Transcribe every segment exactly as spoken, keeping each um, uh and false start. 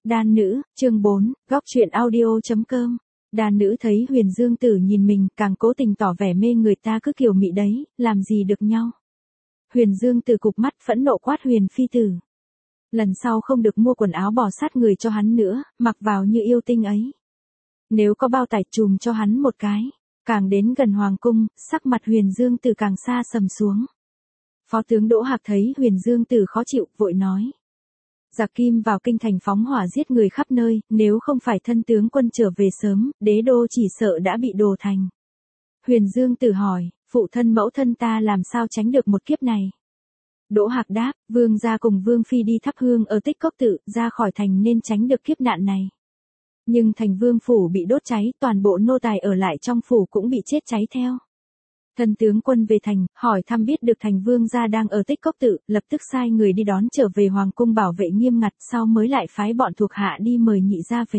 Đan nữ, chương bốn, góc truyện audio.com. Đan nữ thấy Huyền Dương Tử nhìn mình, càng cố tình tỏ vẻ mê người ta cứ kiểu mị đấy, làm gì được nhau. Huyền Dương Tử cụp mắt phẫn nộ quát Huyền Phi Tử. Lần sau không được mua quần áo bò sát người cho hắn nữa, mặc vào như yêu tinh ấy. Nếu có bao tải chùm cho hắn một cái. Càng đến gần Hoàng cung, sắc mặt Huyền Dương Tử càng xa sầm xuống. Phó tướng Đỗ Hạc thấy Huyền Dương Tử khó chịu, vội nói. Giặc Kim vào kinh thành phóng hỏa giết người khắp nơi, nếu không phải thân tướng quân trở về sớm, đế đô chỉ sợ đã bị đổ thành. Huyền Dương Tử hỏi, phụ thân mẫu thân ta làm sao tránh được một kiếp này? Đỗ Hạc đáp, vương gia cùng vương phi đi thắp hương ở Tích Cốc Tự, ra khỏi thành nên tránh được kiếp nạn này. Nhưng thành vương phủ bị đốt cháy, toàn bộ nô tài ở lại trong phủ cũng bị chết cháy theo. Thân tướng quân về thành, hỏi thăm biết được thành vương gia đang ở Tích Cốc Tự, lập tức sai người đi đón trở về hoàng cung bảo vệ nghiêm ngặt, sau mới lại phái bọn thuộc hạ đi mời nhị gia về.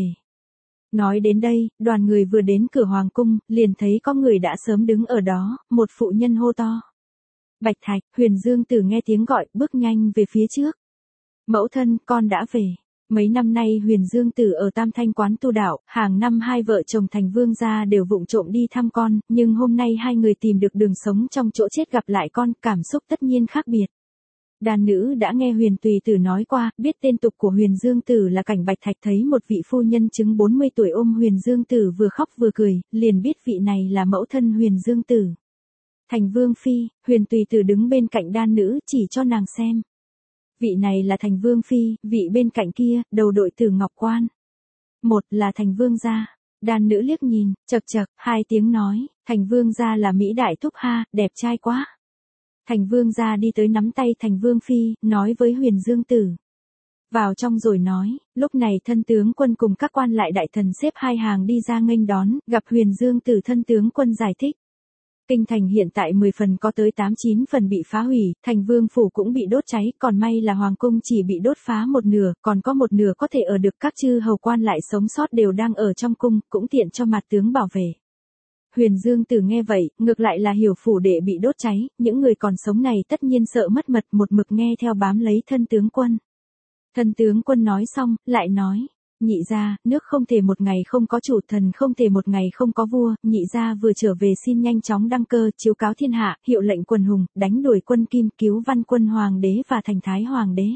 Nói đến đây, đoàn người vừa đến cửa hoàng cung, liền thấy có người đã sớm đứng ở đó, một phụ nhân hô to. Bạch Thạch, Huyền Dương Tử nghe tiếng gọi, bước nhanh về phía trước. Mẫu thân, con đã về. Mấy năm nay Huyền Dương Tử ở Tam Thanh quán tu đạo, hàng năm hai vợ chồng thành vương gia đều vụng trộm đi thăm con, nhưng hôm nay hai người tìm được đường sống trong chỗ chết gặp lại con, cảm xúc tất nhiên khác biệt. Đàn nữ đã nghe Huyền Tùy Tử nói qua, biết tên tục của Huyền Dương Tử là Cảnh Bạch Thạch, thấy một vị phu nhân chứng bốn mươi tuổi ôm Huyền Dương Tử vừa khóc vừa cười, liền biết vị này là mẫu thân Huyền Dương Tử. Thành Vương Phi, Huyền Tùy Tử đứng bên cạnh đan nữ chỉ cho nàng xem. Vị này là Thành Vương Phi, vị bên cạnh kia, đầu đội Tử Ngọc Quan. Một là Thành Vương gia. Đan nữ liếc nhìn, chậc chậc, hai tiếng nói, Thành Vương gia là Mỹ Đại Thúc ha, đẹp trai quá. Thành Vương gia đi tới nắm tay Thành Vương Phi, nói với Huyền Dương Tử. Vào trong rồi nói, lúc này thân tướng quân cùng các quan lại đại thần xếp hai hàng đi ra nghênh đón, gặp Huyền Dương Tử. Thân tướng quân giải thích. Kinh thành hiện tại mười phần có tới tám chín phần bị phá hủy, thành vương phủ cũng bị đốt cháy, còn may là hoàng cung chỉ bị đốt phá một nửa, còn có một nửa có thể ở được, các chư hầu quan lại sống sót đều đang ở trong cung, cũng tiện cho mặt tướng bảo vệ. Huyền Dương Tử nghe vậy, ngược lại là hiểu phủ đệ bị đốt cháy, những người còn sống này tất nhiên sợ mất mật, một mực nghe theo bám lấy thân tướng quân. Thân tướng quân nói xong, lại nói. Nhị gia, nước không thể một ngày không có chủ, thần không thể một ngày không có vua, nhị gia vừa trở về xin nhanh chóng đăng cơ, chiếu cáo thiên hạ, hiệu lệnh quần hùng, đánh đuổi quân Kim, cứu Văn Quân Hoàng đế và Thành Thái Hoàng đế.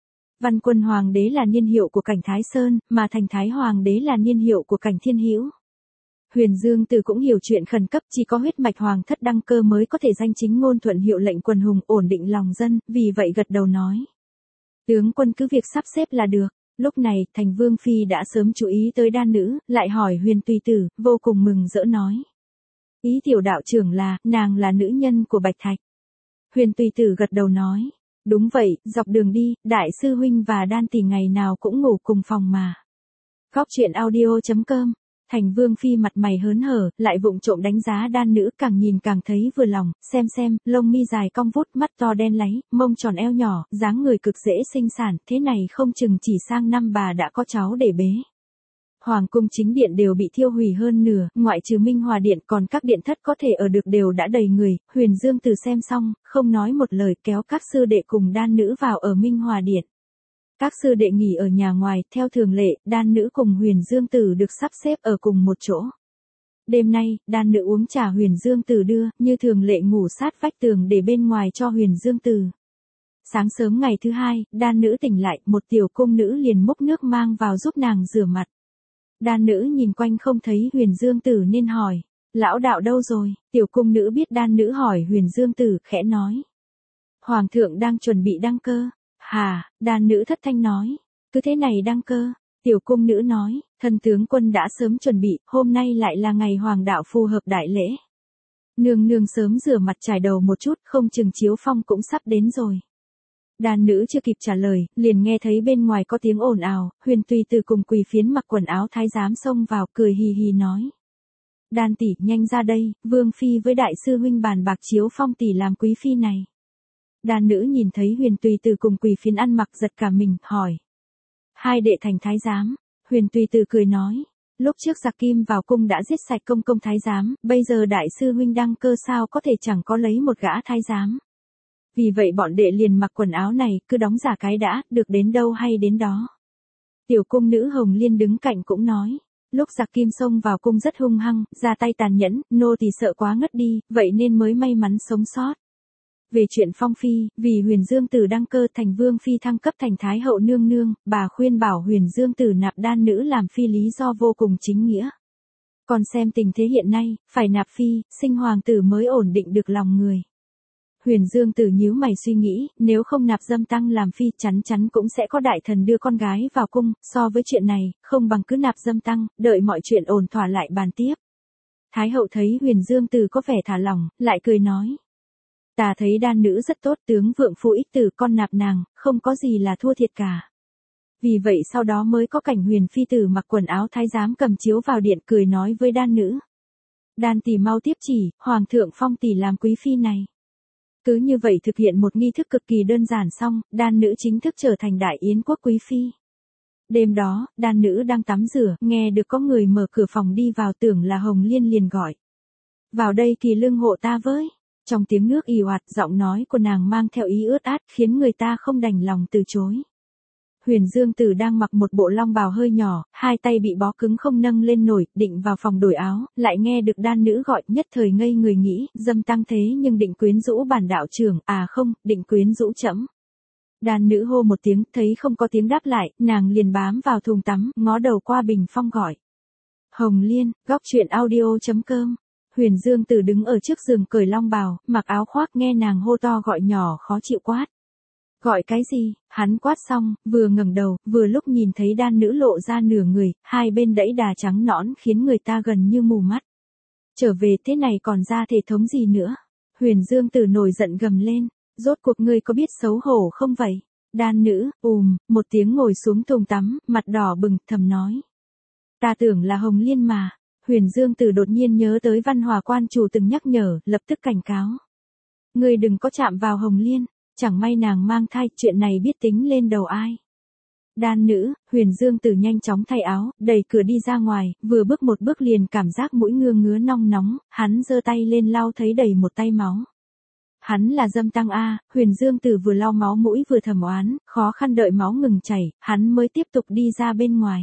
Văn Quân Hoàng đế là niên hiệu của Cảnh Thái Sơn, mà Thành Thái Hoàng đế là niên hiệu của Cảnh Thiên Hữu. Huyền Dương Tử cũng hiểu chuyện khẩn cấp, chỉ có huyết mạch hoàng thất đăng cơ mới có thể danh chính ngôn thuận hiệu lệnh quần hùng, ổn định lòng dân, vì vậy gật đầu nói. Tướng quân cứ việc sắp xếp là được. Lúc này, Thành Vương Phi đã sớm chú ý tới đan nữ, lại hỏi Huyền Tùy Tử, vô cùng mừng rỡ nói. Ý tiểu đạo trưởng là, nàng là nữ nhân của Bạch Thạch. Huyền Tùy Tử gật đầu nói. Đúng vậy, dọc đường đi, đại sư huynh và đan tỷ ngày nào cũng ngủ cùng phòng mà. Góc truyện audio.com. Thành Vương Phi mặt mày hớn hở, lại vụng trộm đánh giá đan nữ, càng nhìn càng thấy vừa lòng, xem xem, lông mi dài cong vút, mắt to đen láy, mông tròn eo nhỏ, dáng người cực dễ sinh sản, thế này không chừng chỉ sang năm bà đã có cháu để bế. Hoàng cung chính điện đều bị thiêu hủy hơn nửa, ngoại trừ Minh Hòa điện, còn các điện thất có thể ở được đều đã đầy người. Huyền Dương Tử xem xong, không nói một lời, kéo các sư đệ cùng đan nữ vào ở Minh Hòa điện. Các sư đệ nghỉ ở nhà ngoài, theo thường lệ, đan nữ cùng Huyền Dương Tử được sắp xếp ở cùng một chỗ. Đêm nay, đan nữ uống trà Huyền Dương Tử đưa, như thường lệ ngủ sát vách tường để bên ngoài cho Huyền Dương Tử. Sáng sớm ngày thứ hai, đan nữ tỉnh lại, một tiểu cung nữ liền múc nước mang vào giúp nàng rửa mặt. Đan nữ nhìn quanh không thấy Huyền Dương Tử nên hỏi, lão đạo đâu rồi? Tiểu cung nữ biết đan nữ hỏi Huyền Dương Tử, khẽ nói. Hoàng thượng đang chuẩn bị đăng cơ. Hà, đan nữ thất thanh nói, cứ thế này đăng cơ. Tiểu cung nữ nói, thân tướng quân đã sớm chuẩn bị, hôm nay lại là ngày hoàng đạo phù hợp đại lễ. Nương nương sớm rửa mặt trải đầu một chút, không chừng chiếu phong cũng sắp đến rồi. Đan nữ chưa kịp trả lời, liền nghe thấy bên ngoài có tiếng ồn ào, Huyền Tùy Tử cùng Quỳ Phiến mặc quần áo thái giám xông vào, cười hì hì nói. Đan tỷ, nhanh ra đây, Vương Phi với đại sư huynh bàn bạc chiếu phong tỷ làm quý phi này. Đan nữ nhìn thấy Huyền Tùy Tử cùng Quỳ Phiến ăn mặc giật cả mình, hỏi. Hai đệ thành thái giám. Huyền Tùy Tử cười nói. Lúc trước giặc Kim vào cung đã giết sạch công công thái giám, bây giờ đại sư huynh đăng cơ sao có thể chẳng có lấy một gã thái giám. Vì vậy bọn đệ liền mặc quần áo này, cứ đóng giả cái đã, được đến đâu hay đến đó. Tiểu cung nữ Hồng Liên đứng cạnh cũng nói. Lúc giặc Kim xông vào cung rất hung hăng, ra tay tàn nhẫn, nô tỳ sợ quá ngất đi, vậy nên mới may mắn sống sót. Về chuyện Phong Phi, vì Huyền Dương Tử đăng cơ thành Vương Phi thăng cấp thành Thái Hậu nương nương, bà khuyên bảo Huyền Dương Tử nạp đan nữ làm phi lý do vô cùng chính nghĩa. Còn xem tình thế hiện nay, phải nạp phi, sinh hoàng tử mới ổn định được lòng người. Huyền Dương Tử nhíu mày suy nghĩ, nếu không nạp Dâm Tăng làm phi chắn chắn cũng sẽ có đại thần đưa con gái vào cung, so với chuyện này, không bằng cứ nạp Dâm Tăng, đợi mọi chuyện ổn thỏa lại bàn tiếp. Thái hậu thấy Huyền Dương Tử có vẻ thả lỏng, lại cười nói. Ta thấy đan nữ rất tốt, tướng vượng phu ích tử, con nạp nàng, không có gì là thua thiệt cả. Vì vậy sau đó mới có cảnh Huyền phi tử mặc quần áo thái giám cầm chiếu vào điện cười nói với đan nữ. Đan tỷ mau tiếp chỉ, hoàng thượng phong tỷ làm quý phi này. Cứ như vậy thực hiện một nghi thức cực kỳ đơn giản xong, đan nữ chính thức trở thành đại yến quốc quý phi. Đêm đó, đan nữ đang tắm rửa, nghe được có người mở cửa phòng đi vào, tưởng là Hồng Liên liền gọi. Vào đây Kỳ Lương hộ ta với. Trong tiếng nước ì oạt, giọng nói của nàng mang theo ý ướt át, khiến người ta không đành lòng từ chối. Huyền Dương Tử đang mặc một bộ long bào hơi nhỏ, hai tay bị bó cứng không nâng lên nổi, định vào phòng đổi áo, lại nghe được đan nữ gọi, nhất thời ngây người nghĩ, Dâm Tăng thế nhưng định quyến rũ bản đạo trưởng, à không, định quyến rũ trẫm. Đan nữ hô một tiếng, thấy không có tiếng đáp lại, nàng liền bám vào thùng tắm, ngó đầu qua bình phong gọi. Hồng Liên, góc truyện audio chấm com. Huyền Dương Tử đứng ở trước giường cởi long bào, mặc áo khoác, nghe nàng hô to gọi nhỏ khó chịu quát. Gọi cái gì? Hắn quát xong, vừa ngẩng đầu, vừa lúc nhìn thấy đan nữ lộ ra nửa người, hai bên đẫy đà trắng nõn khiến người ta gần như mù mắt. Trở về thế này còn ra thể thống gì nữa? Huyền Dương Tử nổi giận gầm lên, rốt cuộc ngươi có biết xấu hổ không vậy? Đan nữ, ùm, một tiếng ngồi xuống thùng tắm, mặt đỏ bừng, thầm nói. Ta tưởng là Hồng Liên mà. Huyền Dương Tử đột nhiên nhớ tới Văn Hòa quan chủ từng nhắc nhở, lập tức cảnh cáo. Ngươi đừng có chạm vào Hồng Liên, chẳng may nàng mang thai, chuyện này biết tính lên đầu ai. Đan nữ, Huyền Dương Tử nhanh chóng thay áo, đẩy cửa đi ra ngoài, vừa bước một bước liền cảm giác mũi ngứa ngứa nong nóng, hắn giơ tay lên lau thấy đầy một tay máu. Hắn là Dâm Tăng a. Huyền Dương Tử vừa lau máu mũi vừa thầm oán, khó khăn đợi máu ngừng chảy, hắn mới tiếp tục đi ra bên ngoài.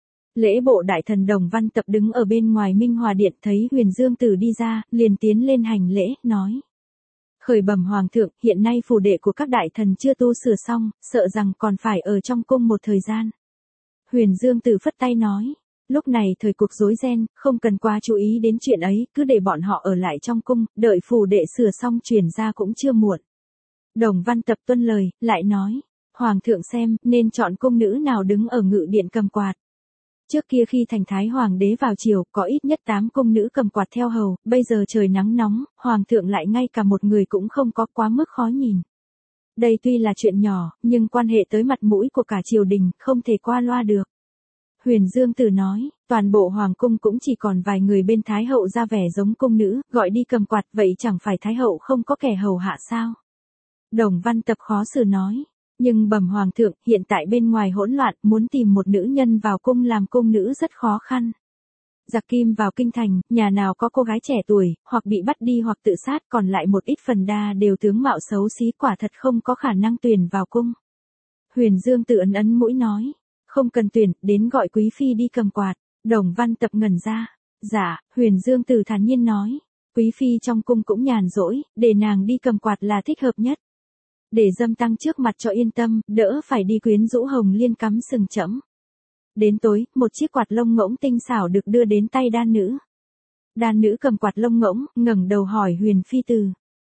Lễ bộ đại thần Đồng Văn Tập đứng ở bên ngoài Minh Hòa Điện thấy Huyền Dương Tử đi ra, liền tiến lên hành lễ, nói. Khởi bẩm hoàng thượng, hiện nay phủ đệ của các đại thần chưa tu sửa xong, sợ rằng còn phải ở trong cung một thời gian. Huyền Dương Tử phất tay nói. Lúc này thời cuộc rối ren, không cần quá chú ý đến chuyện ấy, cứ để bọn họ ở lại trong cung, đợi phủ đệ sửa xong truyền ra cũng chưa muộn. Đồng Văn Tập tuân lời, lại nói. Hoàng thượng xem, nên chọn cung nữ nào đứng ở ngự điện cầm quạt. Trước kia khi thành Thái Hoàng đế vào triều, có ít nhất tám cung nữ cầm quạt theo hầu, bây giờ trời nắng nóng, Hoàng thượng lại ngay cả một người cũng không có, quá mức khó nhìn. Đây tuy là chuyện nhỏ, nhưng quan hệ tới mặt mũi của cả triều đình, không thể qua loa được. Huyền Dương Tử nói, toàn bộ Hoàng cung cũng chỉ còn vài người bên Thái Hậu ra vẻ giống cung nữ, gọi đi cầm quạt, vậy chẳng phải Thái Hậu không có kẻ hầu hạ sao? Đồng Văn Tập khó xử nói. Nhưng bẩm hoàng thượng, hiện tại bên ngoài hỗn loạn, muốn tìm một nữ nhân vào cung làm cung nữ rất khó khăn. Giặc Kim vào kinh thành, nhà nào có cô gái trẻ tuổi, hoặc bị bắt đi hoặc tự sát, còn lại một ít phần đa đều tướng mạo xấu xí, quả thật không có khả năng tuyển vào cung. Huyền Dương Tử ấn ấn mũi nói, không cần tuyển, đến gọi quý phi đi cầm quạt. Đồng Văn Tập ngẩn ra. Dạ, Huyền Dương Tử thản nhiên nói, quý phi trong cung cũng nhàn rỗi, để nàng đi cầm quạt là thích hợp nhất. Để Dâm Tăng trước mặt cho yên tâm, đỡ phải đi quyến rũ Hồng Liên cắm sừng trẫm. Đến tối, một chiếc quạt lông ngỗng tinh xảo được đưa đến tay đan nữ. Đan nữ cầm quạt lông ngỗng, ngẩng đầu hỏi Huyền phi tử.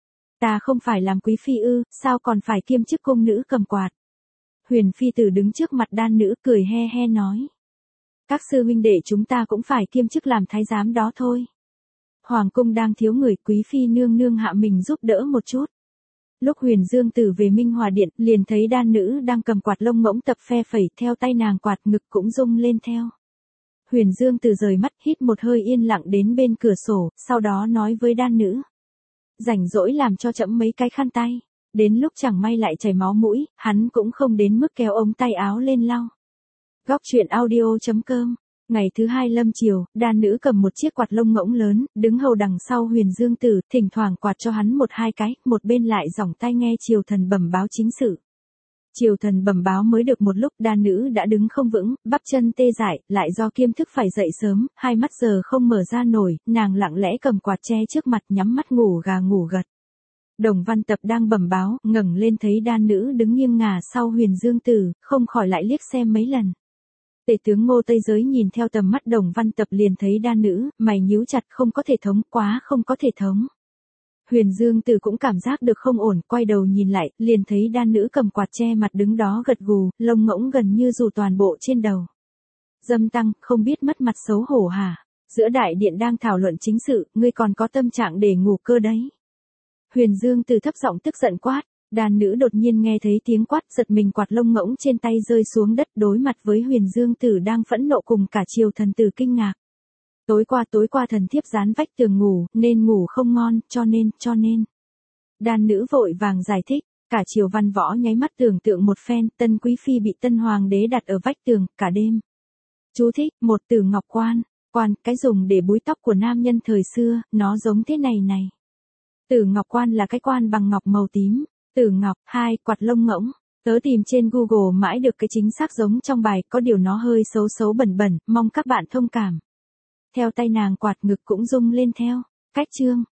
Ta không phải làm quý phi ư, sao còn phải kiêm chức cung nữ cầm quạt? Huyền phi tử đứng trước mặt đan nữ cười he he nói. Các sư huynh đệ chúng ta cũng phải kiêm chức làm thái giám đó thôi. Hoàng cung đang thiếu người, quý phi nương nương hạ mình giúp đỡ một chút. Lúc Huyền Dương Tử về Minh Hòa Điện, liền thấy đan nữ đang cầm quạt lông ngỗng tập phe phẩy, theo tay nàng quạt ngực cũng rung lên theo. Huyền Dương Tử rời mắt, hít một hơi yên lặng đến bên cửa sổ, sau đó nói với đan nữ. Rảnh rỗi làm cho trẫm mấy cái khăn tay. Đến lúc chẳng may lại chảy máu mũi, hắn cũng không đến mức kéo ống tay áo lên lau. Góc truyện audio chấm com. Ngày thứ hai lâm chiều, đan nữ cầm một chiếc quạt lông ngỗng lớn, đứng hầu đằng sau Huyền Dương Tử, thỉnh thoảng quạt cho hắn một hai cái, một bên lại giỏng tai nghe triều thần bẩm báo chính sự. Triều thần bẩm báo mới được một lúc đan nữ đã đứng không vững, bắp chân tê dại, lại do kiêm thức phải dậy sớm, hai mắt giờ không mở ra nổi, nàng lặng lẽ cầm quạt che trước mặt nhắm mắt ngủ gà ngủ gật. Đồng Văn Tập đang bẩm báo, ngẩng lên thấy đan nữ đứng nghiêng ngả sau Huyền Dương Tử, không khỏi lại liếc xem mấy lần. Tể tướng Ngô Tây Giới nhìn theo tầm mắt Đồng Văn Tập liền thấy đan nữ, mày nhíu chặt không có thể thống, quá không có thể thống. Huyền Dương Tử cũng cảm giác được không ổn, quay đầu nhìn lại, liền thấy đan nữ cầm quạt che mặt đứng đó gật gù, lông ngỗng gần như rủ toàn bộ trên đầu. Dâm Tăng, không biết mất mặt xấu hổ hả? Giữa đại điện đang thảo luận chính sự, ngươi còn có tâm trạng để ngủ cơ đấy. Huyền Dương Tử thấp giọng tức giận quát, đàn nữ đột nhiên nghe thấy tiếng quát, giật mình, quạt lông ngỗng trên tay rơi xuống đất, đối mặt với Huyền Dương Tử đang phẫn nộ cùng cả triều thần tử kinh ngạc. Tối qua tối qua thần thiếp dán vách tường ngủ, nên ngủ không ngon, cho nên, cho nên. Đàn nữ vội vàng giải thích, cả triều văn võ nháy mắt tưởng tượng một phen, tân quý phi bị tân hoàng đế đặt ở vách tường, cả đêm. Chú thích, một từ ngọc quan, quan, cái dùng để búi tóc của nam nhân thời xưa, nó giống thế này này. Tử ngọc quan là cái quan bằng ngọc màu tím, tử ngọc, hai, quạt lông ngỗng. Tớ tìm trên Google mãi được cái chính xác giống trong bài, có điều nó hơi xấu xấu bẩn bẩn, mong các bạn thông cảm. Theo tay nàng quạt ngực cũng rung lên theo. Cách chương.